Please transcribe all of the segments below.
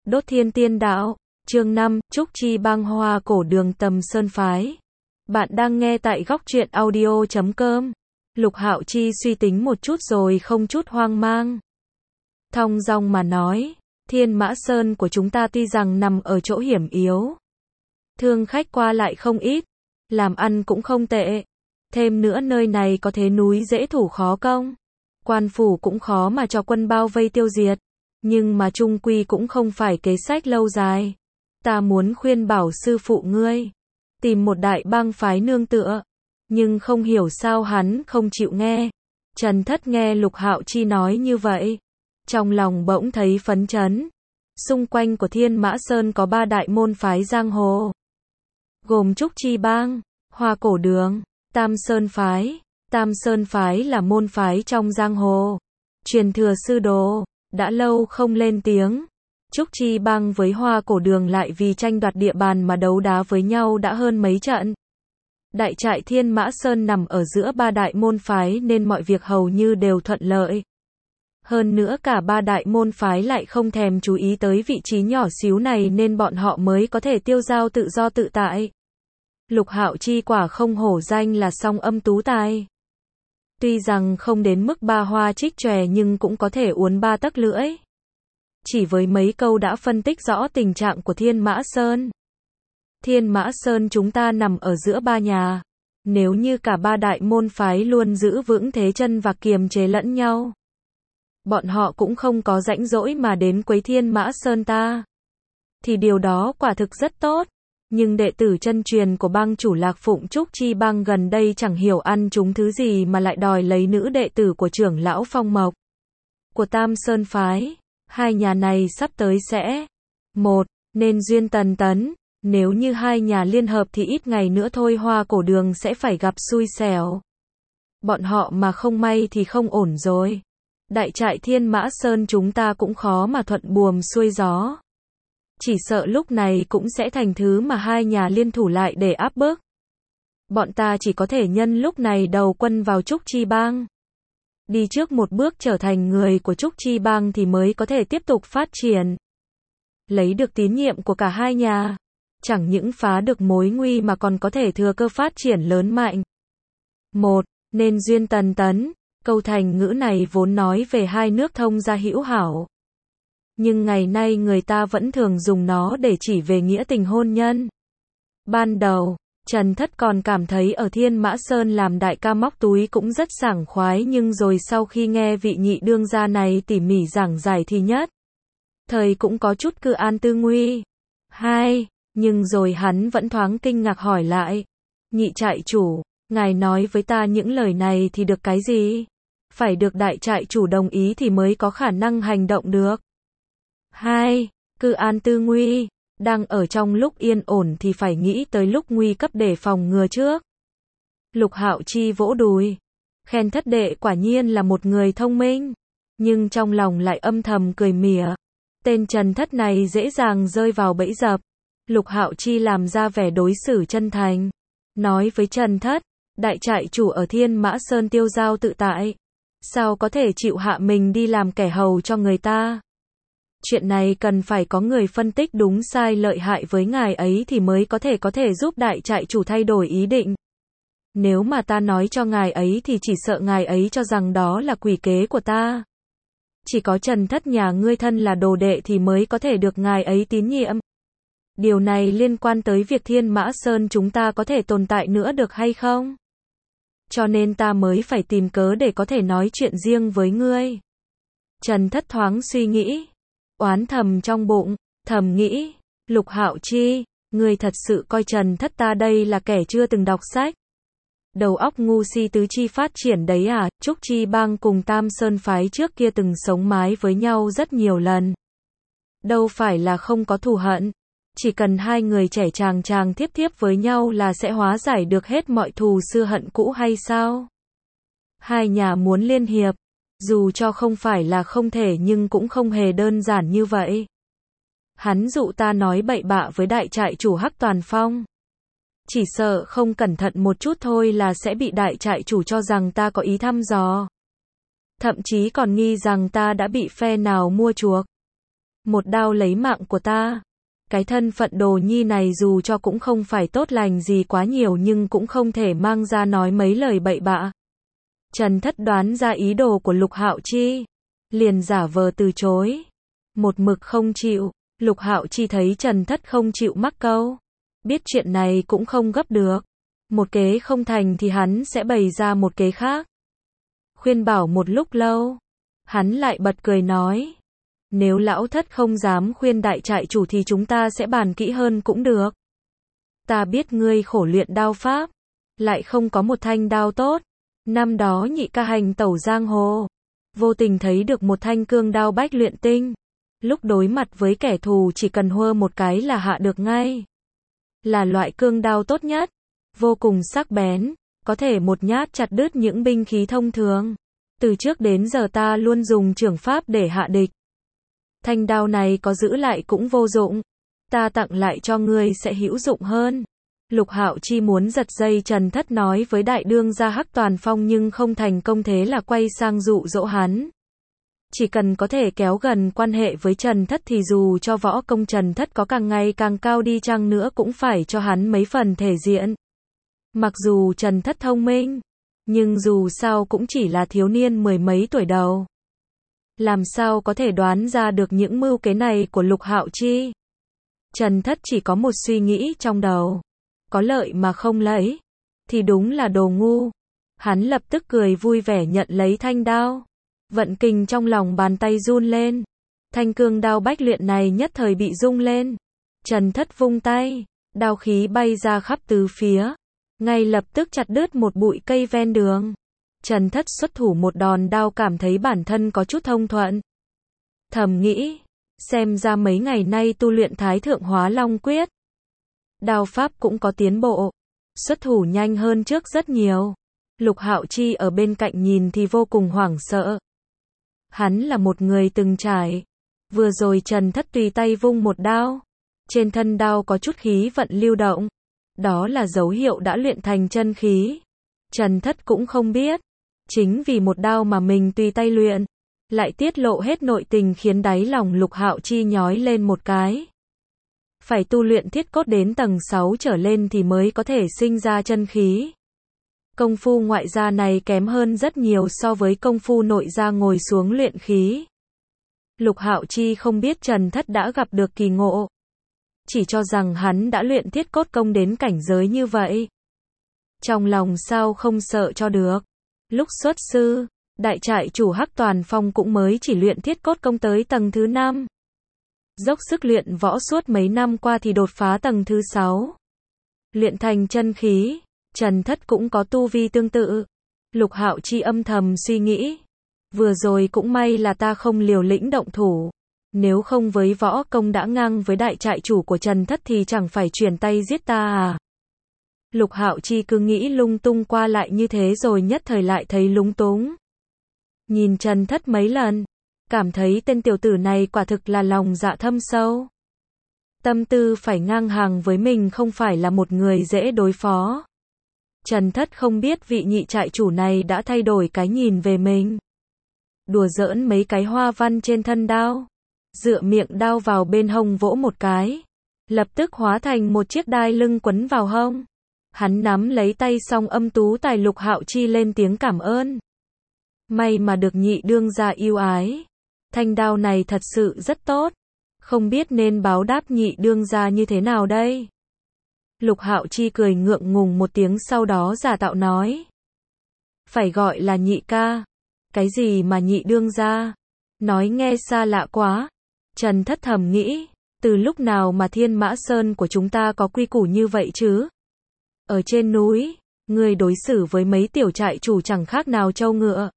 Đốt Thiên Tiên Đạo, chương 5, Trúc Chi Bang Hoa Cổ Đường Tầm Sơn Phái. Bạn đang nghe tại góc truyện audio.com. Lục Hạo Chi suy tính một chút rồi không chút hoang mang. Thong dong mà nói, Thiên Mã Sơn của chúng ta tuy rằng nằm ở chỗ hiểm yếu, thương khách qua lại không ít, làm ăn cũng không tệ. Thêm nữa nơi này có thế núi dễ thủ khó công, quan phủ cũng khó mà cho quân bao vây tiêu diệt. Nhưng mà chung quy cũng không phải kế sách lâu dài. Ta muốn khuyên bảo sư phụ ngươi tìm một đại bang phái nương tựa, nhưng không hiểu sao hắn không chịu nghe. Trần Thất nghe Lục Hạo Chi nói như vậy, trong lòng bỗng thấy phấn chấn. Xung quanh của Thiên Mã Sơn có 3 đại môn phái giang hồ, gồm Trúc Chi Bang, Hoa Cổ Đường, Tam Sơn Phái. Tam Sơn Phái là môn phái trong giang hồ, truyền thừa sư đồ, đã lâu không lên tiếng. Trúc Chi Bang với Hoa Cổ Đường lại vì tranh đoạt địa bàn mà đấu đá với nhau đã hơn mấy trận. Đại trại Thiên Mã Sơn nằm ở giữa 3 đại môn phái nên mọi việc hầu như đều thuận lợi. Hơn nữa cả 3 đại môn phái lại không thèm chú ý tới vị trí nhỏ xíu này nên bọn họ mới có thể tiêu dao tự do tự tại. Lục Hạo Chi quả không hổ danh là song âm tú tài. Tuy rằng không đến mức ba hoa trích chòe nhưng cũng có thể uốn 3 tấc lưỡi. Chỉ với mấy câu đã phân tích rõ tình trạng của Thiên Mã Sơn. Thiên Mã Sơn chúng ta nằm ở giữa 3 nhà. Nếu như cả 3 đại môn phái luôn giữ vững thế chân và kiềm chế lẫn nhau, bọn họ cũng không có rãnh rỗi mà đến quấy Thiên Mã Sơn ta, thì điều đó quả thực rất tốt. Nhưng đệ tử chân truyền của bang chủ Lạc Phụng Trúc Chi Bang gần đây chẳng hiểu ăn trúng thứ gì mà lại đòi lấy nữ đệ tử của trưởng lão Phong Mộc của Tam Sơn Phái. Hai nhà này sắp tới sẽ nên duyên tần tấn. Nếu như hai nhà liên hợp thì ít ngày nữa thôi Hoa Cổ Đường sẽ phải gặp xui xẻo. Bọn họ mà không may thì không ổn rồi. Đại trại Thiên Mã Sơn chúng ta cũng khó mà thuận buồm xuôi gió. Chỉ sợ lúc này cũng sẽ thành thứ mà hai nhà liên thủ lại để áp bức. Bọn ta chỉ có thể nhân lúc này đầu quân vào Trúc Chi Bang. Đi trước một bước trở thành người của Trúc Chi Bang thì mới có thể tiếp tục phát triển. Lấy được tín nhiệm của cả hai nhà. Chẳng những phá được mối nguy mà còn có thể thừa cơ phát triển lớn mạnh. Nên duyên tần tấn. Câu thành ngữ này vốn nói về hai nước thông gia hữu hảo. Nhưng ngày nay người ta vẫn thường dùng nó để chỉ về nghĩa tình hôn nhân. Ban đầu, Trần Thất còn cảm thấy ở Thiên Mã Sơn làm đại ca móc túi cũng rất sảng khoái, nhưng rồi sau khi nghe vị nhị đương gia này tỉ mỉ giảng giải thì nhất thời cũng có chút cự an tư nguy. Nhưng rồi hắn vẫn thoáng kinh ngạc hỏi lại. Nhị trại chủ, ngài nói với ta những lời này thì được cái gì? Phải được đại trại chủ đồng ý thì mới có khả năng hành động được. Cự an tư nguy, đang ở trong lúc yên ổn thì phải nghĩ tới lúc nguy cấp để phòng ngừa trước. Lục Hạo Chi vỗ đùi, khen thất đệ quả nhiên là một người thông minh, nhưng trong lòng lại âm thầm cười mỉa. Tên Trần Thất này dễ dàng rơi vào bẫy dập. Lục Hạo Chi làm ra vẻ đối xử chân thành, nói với Trần Thất, đại trại chủ ở Thiên Mã Sơn tiêu dao tự tại, sao có thể chịu hạ mình đi làm kẻ hầu cho người ta? Chuyện này cần phải có người phân tích đúng sai lợi hại với ngài ấy thì mới có thể giúp đại trại chủ thay đổi ý định. Nếu mà ta nói cho ngài ấy thì chỉ sợ ngài ấy cho rằng đó là quỷ kế của ta. Chỉ có Trần Thất nhà ngươi thân là đồ đệ thì mới có thể được ngài ấy tín nhiệm. Điều này liên quan tới việc Thiên Mã Sơn chúng ta có thể tồn tại nữa được hay không? Cho nên ta mới phải tìm cớ để có thể nói chuyện riêng với ngươi. Trần Thất thoáng suy nghĩ, oán thầm trong bụng, thầm nghĩ, Lục Hạo Chi, ngươi thật sự coi Trần Thất ta đây là kẻ chưa từng đọc sách. Đầu óc ngu si tứ chi phát triển đấy à? Trúc Chi Bang cùng Tam Sơn Phái trước kia từng sống mái với nhau rất nhiều lần. Đâu phải là không có thù hận. Chỉ cần hai người trẻ chàng tiếp với nhau là sẽ hóa giải được hết mọi thù xưa hận cũ hay sao? Hai nhà muốn liên hiệp, dù cho không phải là không thể nhưng cũng không hề đơn giản như vậy. Hắn dụ ta nói bậy bạ với đại trại chủ Hắc Toàn Phong. Chỉ sợ không cẩn thận một chút thôi là sẽ bị đại trại chủ cho rằng ta có ý thăm dò. Thậm chí còn nghi rằng ta đã bị phe nào mua chuộc. một đao lấy mạng của ta. Cái thân phận Đồ Nhi này dù cho cũng không phải tốt lành gì quá nhiều nhưng cũng không thể mang ra nói mấy lời bậy bạ. Trần Thất đoán ra ý đồ của Lục Hạo Chi, liền giả vờ từ chối. Một mực không chịu, Lục Hạo Chi thấy Trần Thất không chịu mắc câu, biết chuyện này cũng không gấp được. Một kế không thành thì hắn sẽ bày ra một kế khác. Khuyên bảo một lúc lâu, hắn lại bật cười nói. Nếu lão thất không dám khuyên đại trại chủ thì chúng ta sẽ bàn kỹ hơn cũng được. Ta biết ngươi khổ luyện đao pháp, lại không có một thanh đao tốt. Năm đó nhị ca hành tẩu giang hồ, vô tình thấy được một thanh cương đao bách luyện tinh. Lúc đối mặt với kẻ thù chỉ cần huơ một cái là hạ được ngay. Là loại cương đao tốt nhất, vô cùng sắc bén, có thể một nhát chặt đứt những binh khí thông thường. Từ trước đến giờ ta luôn dùng chưởng pháp để hạ địch. Thanh đao này có giữ lại cũng vô dụng, ta tặng lại cho ngươi sẽ hữu dụng hơn. Lục Hạo Chi muốn giật dây Trần Thất nói với đại đương gia Hắc Toàn Phong nhưng không thành công, thế là quay sang dụ dỗ hắn. Chỉ cần có thể kéo gần quan hệ với Trần Thất thì dù cho võ công Trần Thất có càng ngày càng cao đi chăng nữa cũng phải cho hắn mấy phần thể diện. Mặc dù Trần Thất thông minh, nhưng dù sao cũng chỉ là thiếu niên mười mấy tuổi đầu. Làm sao có thể đoán ra được những mưu kế này của Lục Hạo Chi. Trần Thất chỉ có một suy nghĩ trong đầu. Có lợi mà không lấy, thì đúng là đồ ngu. Hắn lập tức cười vui vẻ nhận lấy thanh đao. Vận kình trong lòng bàn tay run lên. Thanh cương đao bách luyện này nhất thời bị rung lên. Trần Thất vung tay, đao khí bay ra khắp tứ phía. Ngay lập tức chặt đứt một bụi cây ven đường. Trần Thất xuất thủ một đòn đao cảm thấy bản thân có chút thông thuận. Thầm nghĩ, xem ra mấy ngày nay tu luyện Thái Thượng Hóa Long Quyết. Đao pháp cũng có tiến bộ, xuất thủ nhanh hơn trước rất nhiều. Lục Hạo Chi ở bên cạnh nhìn thì vô cùng hoảng sợ. Hắn là một người từng trải. Vừa rồi Trần Thất tùy tay vung một đao. Trên thân đao có chút khí vận lưu động. Đó là dấu hiệu đã luyện thành chân khí. Trần Thất cũng không biết. Chính vì một đao mà mình tùy tay luyện, lại tiết lộ hết nội tình khiến đáy lòng Lục Hạo Chi nhói lên một cái. Phải tu luyện thiết cốt đến tầng 6 trở lên thì mới có thể sinh ra chân khí. Công phu ngoại gia này kém hơn rất nhiều so với công phu nội gia ngồi xuống luyện khí. Lục Hạo Chi không biết Trần Thất đã gặp được kỳ ngộ. Chỉ cho rằng hắn đã luyện thiết cốt công đến cảnh giới như vậy. Trong lòng sao không sợ cho được. Lúc xuất sư, đại trại chủ Hắc Toàn Phong cũng mới chỉ luyện thiết cốt công tới tầng thứ 5. Dốc sức luyện võ suốt mấy năm qua thì đột phá tầng thứ 6. Luyện thành chân khí, Trần Thất cũng có tu vi tương tự. Lục Hạo Chi âm thầm suy nghĩ. Vừa rồi cũng may là ta không liều lĩnh động thủ. Nếu không với võ công đã ngang với đại trại chủ của Trần Thất thì chẳng phải chuyển tay giết ta à. Lục Hạo Chi cứ nghĩ lung tung qua lại như thế rồi nhất thời lại thấy lúng túng. Nhìn Trần Thất mấy lần, cảm thấy tên tiểu tử này quả thực là lòng dạ thâm sâu. Tâm tư phải ngang hàng với mình không phải là một người dễ đối phó. Trần Thất không biết vị nhị trại chủ này đã thay đổi cái nhìn về mình. Đùa giỡn mấy cái hoa văn trên thân đao. Dựa miệng đao vào bên hông vỗ một cái. Lập tức hóa thành một chiếc đai lưng quấn vào hông. Hắn nắm lấy tay xong âm tú tài Lục Hạo Chi lên tiếng cảm ơn. May mà được nhị đương gia yêu ái. Thanh đao này thật sự rất tốt. Không biết nên báo đáp nhị đương gia như thế nào đây. Lục Hạo Chi cười ngượng ngùng một tiếng sau đó giả tạo nói. Phải gọi là nhị ca. Cái gì mà nhị đương gia? Nói nghe xa lạ quá. Trần Thất thầm nghĩ. Từ lúc nào mà Thiên Mã Sơn của chúng ta có quy củ như vậy chứ? Ở trên núi, người đối xử với mấy tiểu trại chủ chẳng khác nào trâu ngựa.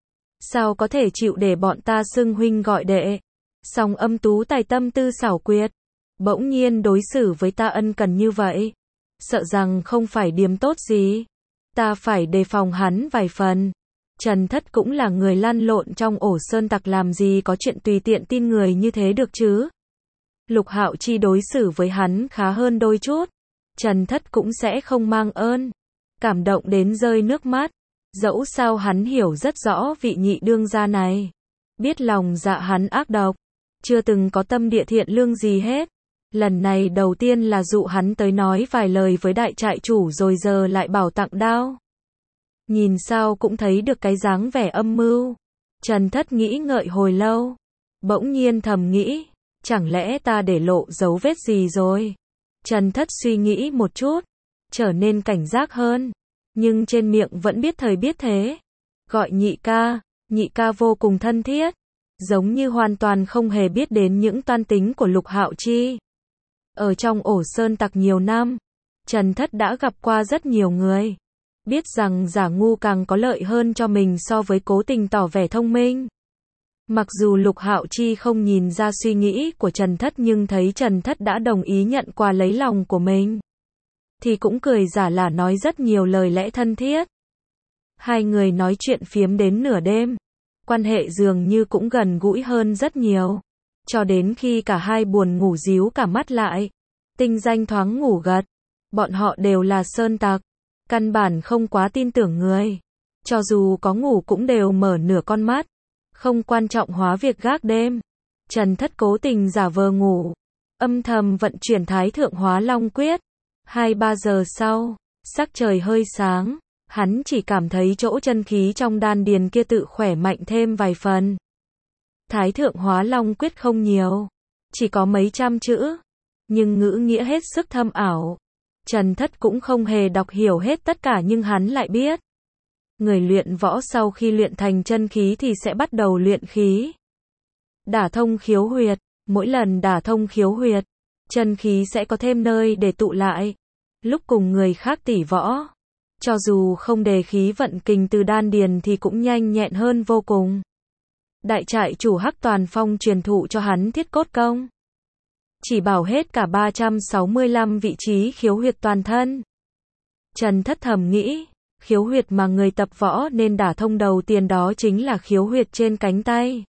Sao có thể chịu để bọn ta xưng huynh gọi đệ? Song âm tú tài tâm tư xảo quyệt. Bỗng nhiên đối xử với ta ân cần như vậy. Sợ rằng không phải điềm tốt gì. Ta phải đề phòng hắn vài phần. Trần Thất cũng là người lăn lộn trong ổ sơn tặc làm gì có chuyện tùy tiện tin người như thế được chứ. Lục Hạo Chi đối xử với hắn khá hơn đôi chút. Trần Thất cũng sẽ không mang ơn. Cảm động đến rơi nước mắt. Dẫu sao hắn hiểu rất rõ vị nhị đương gia này. Biết lòng dạ hắn ác độc. chưa từng có tâm địa thiện lương gì hết. Lần này đầu tiên là dụ hắn tới nói vài lời với đại trại chủ rồi giờ lại bảo tặng đao. Nhìn sao cũng thấy được cái dáng vẻ âm mưu. Trần Thất nghĩ ngợi hồi lâu. Bỗng nhiên thầm nghĩ, chẳng lẽ ta để lộ dấu vết gì rồi? Trần Thất suy nghĩ một chút, trở nên cảnh giác hơn. Nhưng trên miệng vẫn biết thời biết thế. Gọi nhị ca vô cùng thân thiết. Giống như hoàn toàn không hề biết đến những toan tính của Lục Hạo Chi. Ở trong ổ sơn tặc nhiều năm, Trần Thất đã gặp qua rất nhiều người. Biết rằng giả ngu càng có lợi hơn cho mình so với cố tình tỏ vẻ thông minh. Mặc dù Lục Hạo Chi không nhìn ra suy nghĩ của Trần Thất nhưng thấy Trần Thất đã đồng ý nhận quà lấy lòng của mình, thì cũng cười giả lả nói rất nhiều lời lẽ thân thiết. Hai người nói chuyện phiếm đến nửa đêm. Quan hệ dường như cũng gần gũi hơn rất nhiều. Cho đến khi cả hai buồn ngủ díu cả mắt lại. Tinh Danh thoáng ngủ gật. Bọn họ đều là sơn tặc. Căn bản không quá tin tưởng người. Cho dù có ngủ cũng đều mở nửa con mắt. Không quan trọng hóa việc gác đêm. Trần Thất cố tình giả vờ ngủ. Âm thầm vận chuyển Thái Thượng Hóa Long Quyết. 2-3 giờ sau, sắc trời hơi sáng. Hắn chỉ cảm thấy chỗ chân khí trong đan điền kia tự khỏe mạnh thêm vài phần. Thái Thượng Hóa Long Quyết không nhiều. Chỉ có mấy trăm chữ. Nhưng ngữ nghĩa hết sức thâm ảo. Trần Thất cũng không hề đọc hiểu hết tất cả nhưng hắn lại biết. Người luyện võ sau khi luyện thành chân khí thì sẽ bắt đầu luyện khí. Đả thông khiếu huyệt. Mỗi lần đả thông khiếu huyệt, chân khí sẽ có thêm nơi để tụ lại. Lúc cùng người khác tỉ võ, cho dù không đề khí vận kình từ đan điền thì cũng nhanh nhẹn hơn vô cùng. Đại trại chủ Hắc Toàn Phong truyền thụ cho hắn thiết cốt công. Chỉ bảo hết cả 365 vị trí khiếu huyệt toàn thân. Trần Thất thầm nghĩ, khiếu huyệt mà người tập võ nên đả thông đầu tiên đó chính là khiếu huyệt trên cánh tay.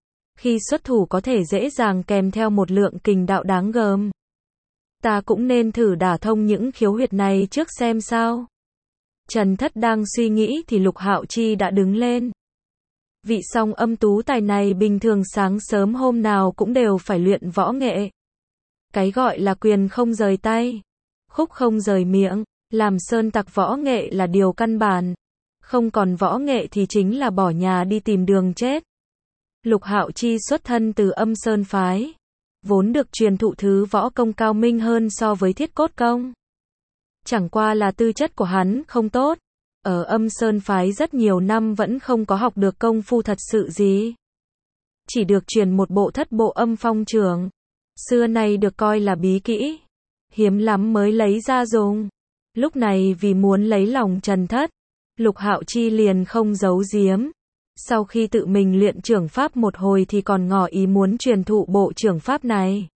Khi xuất thủ có thể dễ dàng kèm theo một lượng kình đạo đáng gờm. Ta cũng nên thử đả thông những khiếu huyệt này trước xem sao. Trần Thất đang suy nghĩ thì Lục Hạo Chi đã đứng lên. Vị song âm tú tài này bình thường sáng sớm hôm nào cũng đều phải luyện võ nghệ. Cái gọi là quyền không rời tay, khúc không rời miệng, làm sơn tặc võ nghệ là điều căn bản. Không còn võ nghệ thì chính là bỏ nhà đi tìm đường chết. Lục Hạo Chi xuất thân từ Âm Sơn phái, vốn được truyền thụ thứ võ công cao minh hơn so với thiết cốt công. Chẳng qua là tư chất của hắn không tốt. Ở Âm Sơn phái rất nhiều năm vẫn không có học được công phu thật sự gì. Chỉ được truyền một bộ thất bộ âm phong trưởng. Xưa nay được coi là bí kỹ. Hiếm lắm mới lấy ra dùng. Lúc này vì muốn lấy lòng Trần Thất, Lục Hạo Chi liền không giấu giếm. Sau khi tự mình luyện trưởng pháp một hồi thì còn ngỏ ý muốn truyền thụ bộ trưởng pháp này.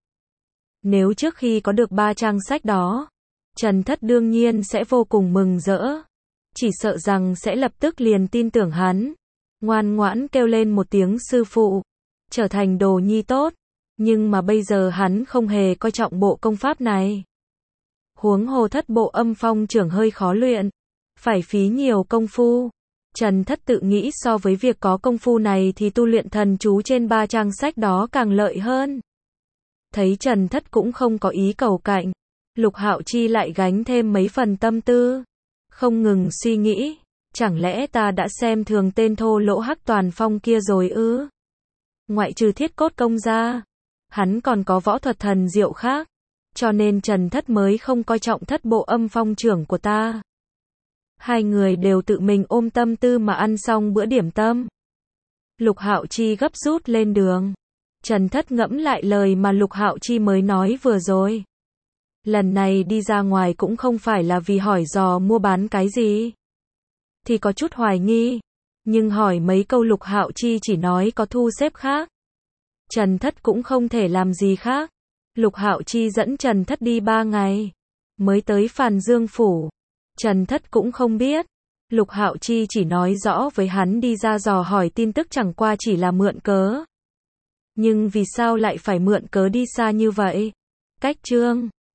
Nếu trước khi có được 3 trang sách đó, Trần Thất đương nhiên sẽ vô cùng mừng rỡ. Chỉ sợ rằng sẽ lập tức liền tin tưởng hắn. Ngoan ngoãn kêu lên một tiếng sư phụ. Trở thành đồ nhi tốt. Nhưng mà bây giờ hắn không hề coi trọng bộ công pháp này. Huống hồ thất bộ âm phong trưởng hơi khó luyện. Phải phí nhiều công phu. Trần Thất tự nghĩ so với việc có công phu này thì tu luyện thần chú trên 3 trang sách đó càng lợi hơn. Thấy Trần Thất cũng không có ý cầu cạnh, Lục Hạo Chi lại gánh thêm mấy phần tâm tư. Không ngừng suy nghĩ, chẳng lẽ ta đã xem thường tên thô lỗ Hắc Toàn Phong kia rồi ư? Ngoại trừ thiết cốt công ra, hắn còn có võ thuật thần diệu khác, cho nên Trần Thất mới không coi trọng thất bộ âm phong trưởng của ta. Hai người đều tự mình ôm tâm tư mà ăn xong bữa điểm tâm. Lục Hạo Chi gấp rút lên đường. Trần Thất ngẫm lại lời mà Lục Hạo Chi mới nói vừa rồi. Lần này đi ra ngoài cũng không phải là vì hỏi dò mua bán cái gì. Thì có chút hoài nghi. Nhưng hỏi mấy câu Lục Hạo Chi chỉ nói có thu xếp khác. Trần Thất cũng không thể làm gì khác. Lục Hạo Chi dẫn Trần Thất đi 3 ngày. Mới tới Phàn Dương Phủ. Trần Thất cũng không biết. Lục Hạo Chi chỉ nói rõ với hắn đi ra dò hỏi tin tức chẳng qua chỉ là mượn cớ. Nhưng vì sao lại phải mượn cớ đi xa như vậy? Cách chương